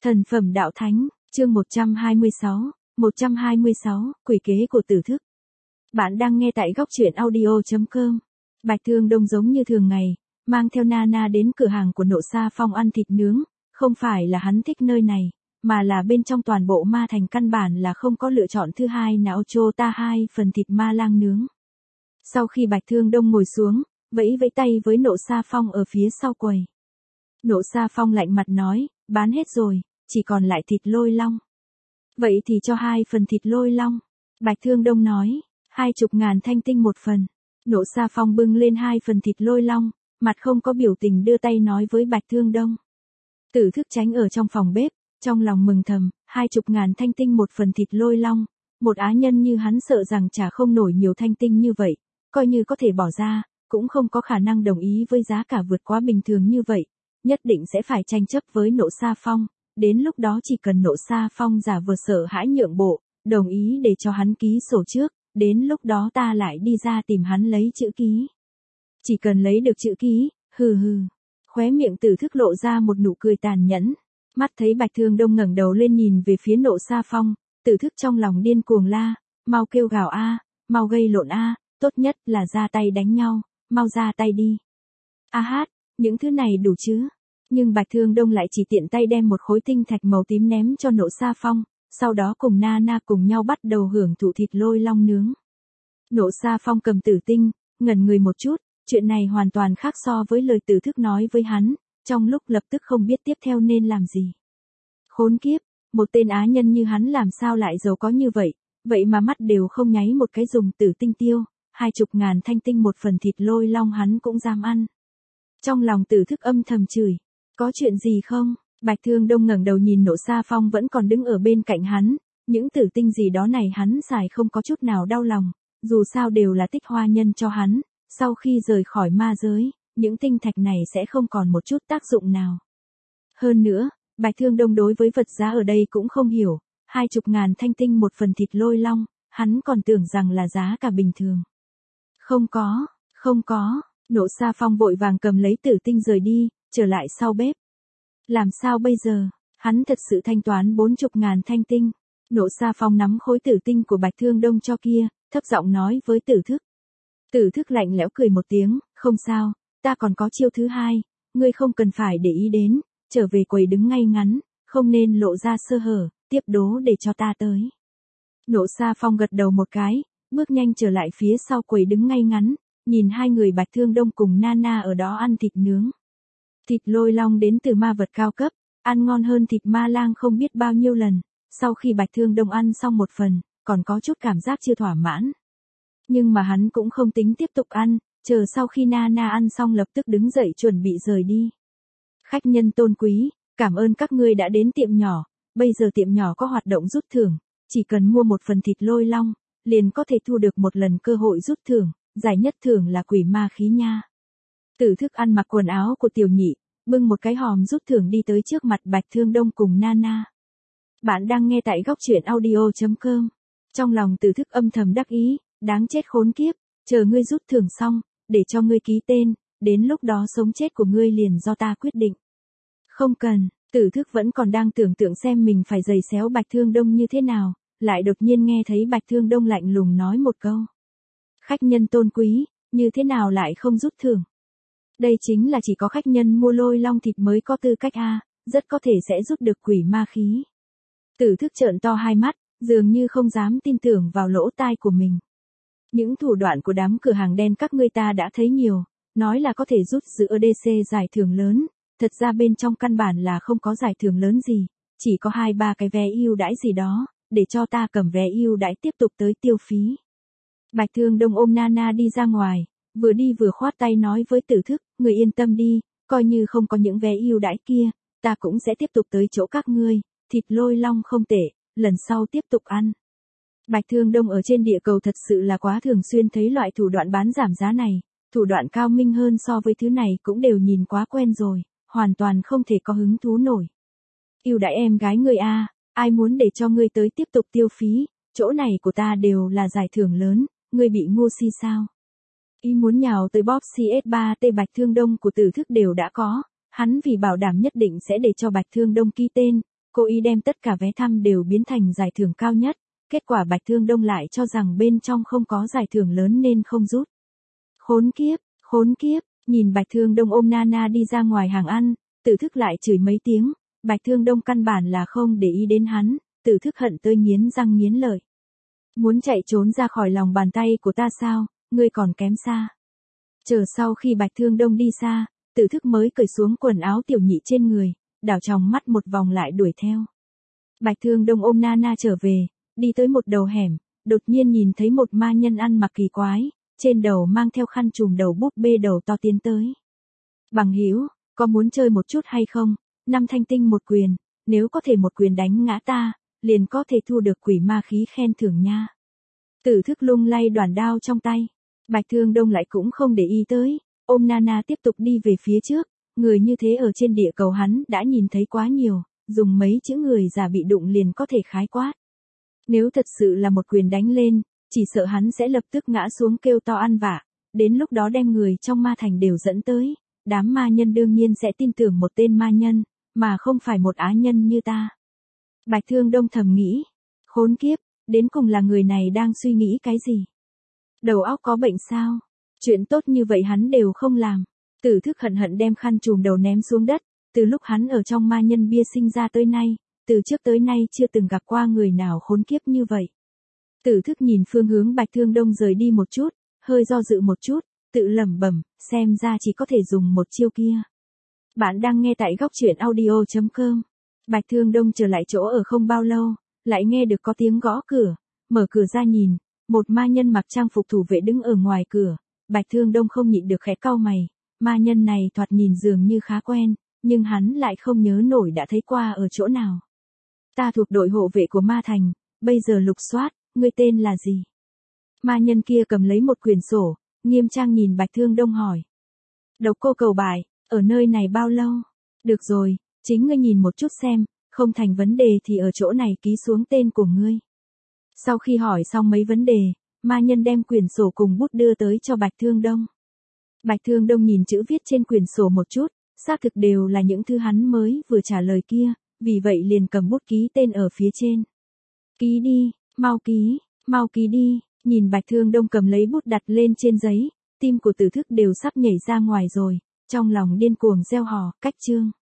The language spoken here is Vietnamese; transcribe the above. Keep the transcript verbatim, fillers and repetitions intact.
Thần phẩm đạo thánh, chương một trăm hai mươi sáu, một trăm hai mươi sáu, quỷ kế của tử thức. Bạn đang nghe tại góc truyện audio chấm com. Bạch Thương Đông giống như thường ngày, mang theo Nana đến cửa hàng của Nộ Sa Phong ăn thịt nướng, không phải là hắn thích nơi này, mà là bên trong toàn bộ ma thành căn bản là không có lựa chọn thứ hai nào cho ta hai phần thịt ma lang nướng. Sau khi Bạch Thương Đông ngồi xuống, vẫy vẫy tay với Nộ Sa Phong ở phía sau quầy. Nộ Sa Phong lạnh mặt nói, bán hết rồi, chỉ còn lại thịt lôi long. Vậy thì cho hai phần thịt lôi long. Bạch Thương Đông nói, hai chục ngàn thanh tinh một phần. Nộ Sa Phong bưng lên hai phần thịt lôi long, mặt không có biểu tình đưa tay nói với Bạch Thương Đông. Tử thức tránh ở trong phòng bếp, trong lòng mừng thầm, hai chục ngàn thanh tinh một phần thịt lôi long. Một á nhân như hắn sợ rằng trả không nổi nhiều thanh tinh như vậy, coi như có thể bỏ ra, cũng không có khả năng đồng ý với giá cả vượt quá bình thường như vậy, nhất định sẽ phải tranh chấp với Nộ Sa Phong. Đến lúc đó chỉ cần Nộ Sa Phong giả vờ sợ hãi nhượng bộ, đồng ý để cho hắn ký sổ trước, đến lúc đó ta lại đi ra tìm hắn lấy chữ ký. Chỉ cần lấy được chữ ký, hừ hừ. Khóe miệng Tử Thức lộ ra một nụ cười tàn nhẫn. Mắt thấy Bạch Thương Đông ngẩng đầu lên nhìn về phía Nộ Sa Phong, Tử Thức trong lòng điên cuồng la, mau kêu gào a, mau gây lộn a, tốt nhất là ra tay đánh nhau, mau ra tay đi. A hát, những thứ này đủ chứ? Nhưng Bạch Thương Đông lại chỉ tiện tay đem một khối tinh thạch màu tím ném cho Nộ Sa Phong, sau đó cùng Nana cùng nhau bắt đầu hưởng thụ thịt lôi long nướng. Nộ Sa Phong cầm tử tinh, ngẩn người một chút, chuyện này hoàn toàn khác so với lời Tử Thức nói với hắn, trong lúc lập tức không biết tiếp theo nên làm gì. Khốn kiếp, một tên á nhân như hắn làm sao lại giàu có như vậy, vậy mà mắt đều không nháy một cái dùng tử tinh tiêu, hai chục ngàn thanh tinh một phần thịt lôi long hắn cũng dám ăn. Trong lòng Tử Thức âm thầm chửi. Có chuyện gì không? Bạch Thương Đông ngẩng đầu nhìn Nộ Sa Phong vẫn còn đứng ở bên cạnh hắn, những tử tinh gì đó này hắn xài không có chút nào đau lòng, dù sao đều là tích hoa nhân cho hắn, sau khi rời khỏi ma giới, những tinh thạch này sẽ không còn một chút tác dụng nào. Hơn nữa, Bạch Thương Đông đối với vật giá ở đây cũng không hiểu, hai chục ngàn thanh tinh một phần thịt lôi long, hắn còn tưởng rằng là giá cả bình thường. Không có, không có, Nộ Sa Phong vội vàng cầm lấy tử tinh rời đi, trở lại sau bếp. Làm sao bây giờ? Hắn thật sự thanh toán bốn chục ngàn thanh tinh. Nộ Sa Phong nắm khối tử tinh của Bạch Thương Đông cho kia, thấp giọng nói với Tử Thức. Tử Thức lạnh lẽo cười một tiếng, không sao, ta còn có chiêu thứ hai, ngươi không cần phải để ý đến, trở về quầy đứng ngay ngắn, không nên lộ ra sơ hở, tiếp đố để cho ta tới. Nộ Sa Phong gật đầu một cái, bước nhanh trở lại phía sau quầy đứng ngay ngắn, nhìn hai người Bạch Thương Đông cùng Nana ở đó ăn thịt nướng. Thịt lôi long đến từ ma vật cao cấp, ăn ngon hơn thịt ma lang không biết bao nhiêu lần, sau khi Bạch Thương Đông ăn xong một phần, còn có chút cảm giác chưa thỏa mãn. Nhưng mà hắn cũng không tính tiếp tục ăn, chờ sau khi Nana ăn xong lập tức đứng dậy chuẩn bị rời đi. Khách nhân tôn quý, cảm ơn các ngươi đã đến tiệm nhỏ, bây giờ tiệm nhỏ có hoạt động rút thưởng, chỉ cần mua một phần thịt lôi long, liền có thể thu được một lần cơ hội rút thưởng, giải nhất thưởng là quỷ ma khí nha. Tử Thức ăn mặc quần áo của tiểu nhị, bưng một cái hòm rút thưởng đi tới trước mặt Bạch Thương Đông cùng Nana. Bạn đang nghe tại góc truyện audio chấm com. Trong lòng Tử Thức âm thầm đắc ý, đáng chết khốn kiếp, chờ ngươi rút thưởng xong, để cho ngươi ký tên, đến lúc đó sống chết của ngươi liền do ta quyết định. Không cần, Tử Thức vẫn còn đang tưởng tượng xem mình phải giày xéo Bạch Thương Đông như thế nào, lại đột nhiên nghe thấy Bạch Thương Đông lạnh lùng nói một câu. Khách nhân tôn quý, như thế nào lại không rút thưởng? Đây chính là chỉ có khách nhân mua lôi long thịt mới có tư cách a, rất có thể sẽ rút được quỷ ma khí. Tử Thức trợn to hai mắt, dường như không dám tin tưởng vào lỗ tai của mình. Những thủ đoạn của đám cửa hàng đen các ngươi ta đã thấy nhiều, nói là có thể rút giữ ở đê xê giải thưởng lớn, thật ra bên trong căn bản là không có giải thưởng lớn gì, chỉ có hai ba cái vé ưu đãi gì đó, để cho ta cầm vé ưu đãi tiếp tục tới tiêu phí. Bạch Thương Đông ôm Nana đi ra ngoài, vừa đi vừa khoát tay nói với Tử Thức, người yên tâm đi, coi như không có những vé ưu đãi kia, ta cũng sẽ tiếp tục tới chỗ các ngươi, thịt lôi long không tệ, lần sau tiếp tục ăn. Bạch Thương Đông ở trên địa cầu thật sự là quá thường xuyên thấy loại thủ đoạn bán giảm giá này, thủ đoạn cao minh hơn so với thứ này cũng đều nhìn quá quen rồi, hoàn toàn không thể có hứng thú nổi. Ưu đãi em gái người a, ai muốn để cho ngươi tới tiếp tục tiêu phí, chỗ này của ta đều là giải thưởng lớn, ngươi bị ngu si sao? Ý muốn nhào tới bóp xê ét ba tê Bạch Thương Đông của Tử Thức đều đã có, hắn vì bảo đảm nhất định sẽ để cho Bạch Thương Đông ký tên, cố ý đem tất cả vé thăm đều biến thành giải thưởng cao nhất, kết quả Bạch Thương Đông lại cho rằng bên trong không có giải thưởng lớn nên không rút. Khốn kiếp, khốn kiếp, nhìn Bạch Thương Đông ôm Nana đi ra ngoài hàng ăn, Tử Thức lại chửi mấy tiếng, Bạch Thương Đông căn bản là không để ý đến hắn, Tử Thức hận tới nghiến răng nghiến lợi. Muốn chạy trốn ra khỏi lòng bàn tay của ta sao, ngươi còn kém xa. Chờ sau khi Bạch Thương Đông đi xa, Tử Thức mới cởi xuống quần áo tiểu nhị trên người, đảo tròng mắt một vòng lại đuổi theo. Bạch Thương Đông ôm Nana trở về, đi tới một đầu hẻm, đột nhiên nhìn thấy một ma nhân ăn mặc kỳ quái, trên đầu mang theo khăn trùm đầu búp bê đầu to tiến tới. Bằng hữu, có muốn chơi một chút hay không? Năm thanh tinh một quyền, nếu có thể một quyền đánh ngã ta, liền có thể thu được quỷ ma khí khen thưởng nha. Tử Thức lung lay đoàn đao trong tay. Bạch Thương Đông lại cũng không để ý tới, ôm Nana tiếp tục đi về phía trước, người như thế ở trên địa cầu hắn đã nhìn thấy quá nhiều, dùng mấy chữ người già bị đụng liền có thể khái quát. Nếu thật sự là một quyền đánh lên, chỉ sợ hắn sẽ lập tức ngã xuống kêu to ăn vạ, đến lúc đó đem người trong ma thành đều dẫn tới, đám ma nhân đương nhiên sẽ tin tưởng một tên ma nhân, mà không phải một á nhân như ta. Bạch Thương Đông thầm nghĩ, khốn kiếp, đến cùng là người này đang suy nghĩ cái gì? Đầu óc có bệnh sao? Chuyện tốt như vậy hắn đều không làm. Tử Thức hận hận đem khăn trùm đầu ném xuống đất, từ lúc hắn ở trong ma nhân bia sinh ra tới nay, từ trước tới nay chưa từng gặp qua người nào khốn kiếp như vậy. Tử Thức nhìn phương hướng Bạch Thương Đông rời đi một chút, hơi do dự một chút, tự lẩm bẩm, xem ra chỉ có thể dùng một chiêu kia. Bạn đang nghe tại góc truyện audio chấm com. Bạch Thương Đông trở lại chỗ ở không bao lâu, lại nghe được có tiếng gõ cửa, mở cửa ra nhìn, một ma nhân mặc trang phục thủ vệ đứng ở ngoài cửa, Bạch Thương Đông không nhịn được khẽ cau mày, ma nhân này thoạt nhìn dường như khá quen, nhưng hắn lại không nhớ nổi đã thấy qua ở chỗ nào. Ta thuộc đội hộ vệ của ma thành, bây giờ lục soát, ngươi tên là gì? Ma nhân kia cầm lấy một quyển sổ, nghiêm trang nhìn Bạch Thương Đông hỏi. Độc Cô Cầu Bại, ở nơi này bao lâu? Được rồi, chính ngươi nhìn một chút xem, không thành vấn đề thì ở chỗ này ký xuống tên của ngươi. Sau khi hỏi xong mấy vấn đề, ma nhân đem quyển sổ cùng bút đưa tới cho Bạch Thương Đông. Bạch Thương Đông nhìn chữ viết trên quyển sổ một chút, xác thực đều là những thứ hắn mới vừa trả lời kia, vì vậy liền cầm bút ký tên ở phía trên. Ký đi, mau ký, mau ký đi, nhìn Bạch Thương Đông cầm lấy bút đặt lên trên giấy, tim của Tử Thức đều sắp nhảy ra ngoài rồi, trong lòng điên cuồng reo hò, cách chương.